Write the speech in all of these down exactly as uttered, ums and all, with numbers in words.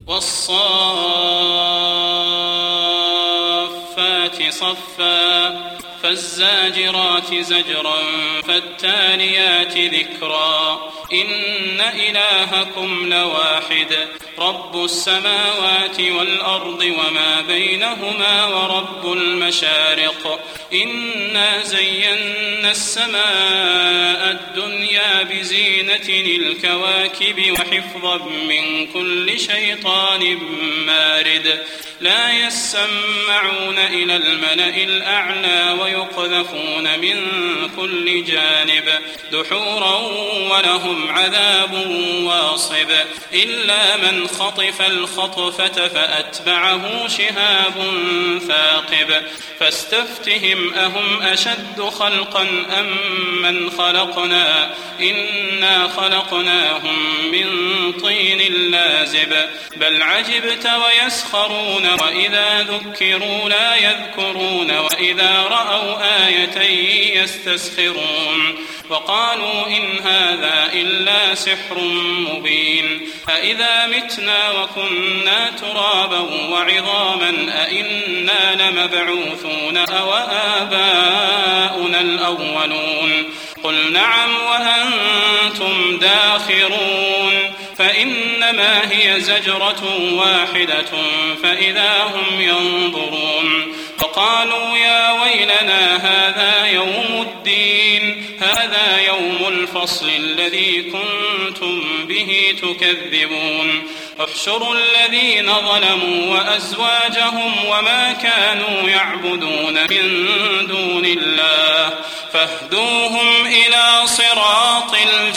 والصافات صفا فالزاجرات زجرا فالتاليات ذكرا إن إلهكم لواحد رب السماوات والأرض وما بينهما ورب المشارق إنا زينا السماء الدنيا بزينة الكواكب وحفظا من كل شيطان مارد لا يسمعون إلى الملأ الأعلى ويقذفون من كل جانب دحورا ولهم عذاب واصب إلا من خطف الخطفة فأتبعه شهاب ثاقب فاستفتهم أهم أشد خلقا أم من خلقنا إنا خلقناهم من طين لازب بل عجبت ويسخرون وإذا ذكروا لا يذكرون وإذا رأوا آية يستسخرون وقالوا إن هذا إلا سحر مبين أإذا متنا وكنا ترابا وعظاما أإنا لمبعوثون أو آباؤنا الأولون قل نعم وأنتم داخرون فإنما هي زجرة واحدة فإذا هم ينظرون وقالوا يا ويلنا هذا يوم الدين هذا يوم الفصل الذي كنتم به تكذبون احشروا الذين ظلموا وأزواجهم وما كانوا يعبدون من دون الله فاهدوهم إلى صراط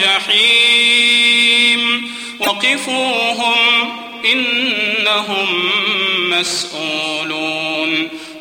الجحيم وقفوهم إنهم مسؤولون.